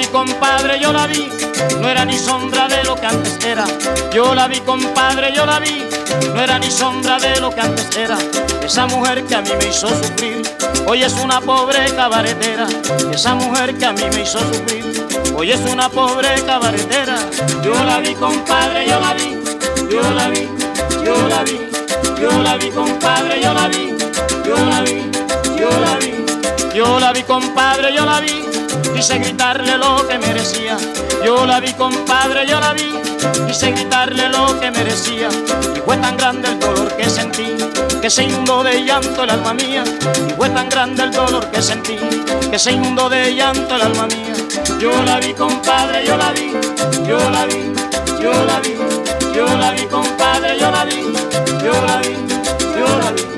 compadre, yo la vi, no era ni sombra de lo que antes era. Yo la vi, compadre, yo la vi, no era ni sombra de lo que antes era. Esa mujer que a mí me hizo sufrir, hoy es una pobre cabaretera. Esa mujer que a mí me hizo sufrir, hoy es una pobre cabaretera. Yo la vi, compadre, yo la vi, yo la vi, yo la vi, yo la vi, compadre, yo la vi, yo la vi, yo la vi. Yo la vi, compadre, yo la vi, quise gritarle lo que merecía. Yo la vi, compadre, yo la vi, quise gritarle lo que merecía. Y fue tan grande el dolor que sentí, que se inundó de llanto el alma mía. Y fue tan grande el dolor que sentí, que se inundó de llanto el alma mía. Yo la vi, compadre, yo la vi, yo la vi, yo la vi, yo la vi, compadre, yo la vi, yo la vi, yo la vi.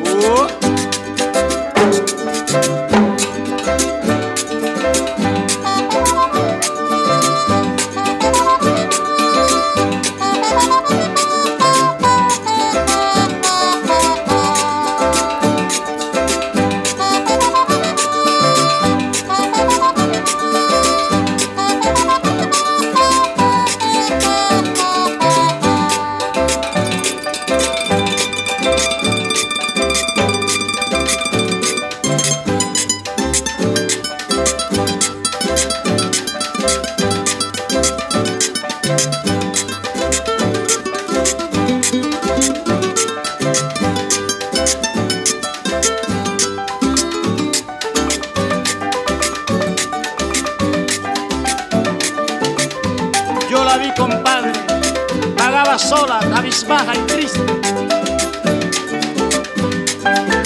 Yo la vi, compadre, vagaba sola, cabizbaja y triste.